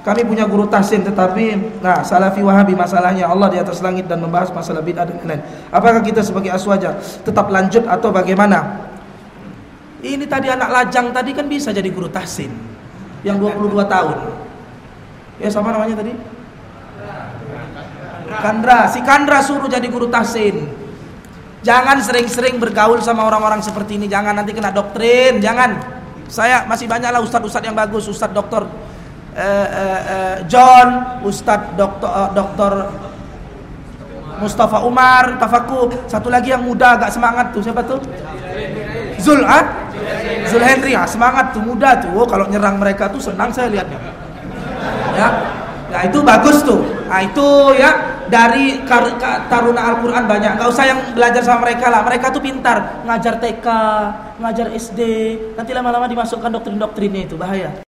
Kami punya guru tahsin tetapi Salafi Wahabi masalahnya Allah di atas langit dan membahas masalah bid'ah dan lain-lain. Apakah kita sebagai aswaja tetap lanjut atau bagaimana? Ini tadi anak lajang tadi kan bisa jadi guru tahsin yang 22 tahun. Ya sama namanya tadi? Kandra. Si Kandra suruh jadi guru tahsin. Jangan sering-sering bergaul sama orang-orang seperti ini. Jangan nanti kena doktrin. Jangan. Saya masih banyaklah ustadz-ustadz yang bagus. Ustadz doktor John, Ustadz doktor Mustafa Umar, Tafaku. Satu lagi yang muda agak semangat tuh, siapa tuh? Zul Henry, semangat tuh, muda tuh. Kalau nyerang mereka tuh senang saya lihatnya. Ya. Nah itu bagus tuh. Nah itu ya dari taruna Al-Quran banyak. Gak usah yang belajar sama mereka lah. Mereka tuh pintar ngajar TK, ngajar SD. Nanti lama-lama dimasukkan doktrin-doktrinnya itu bahaya.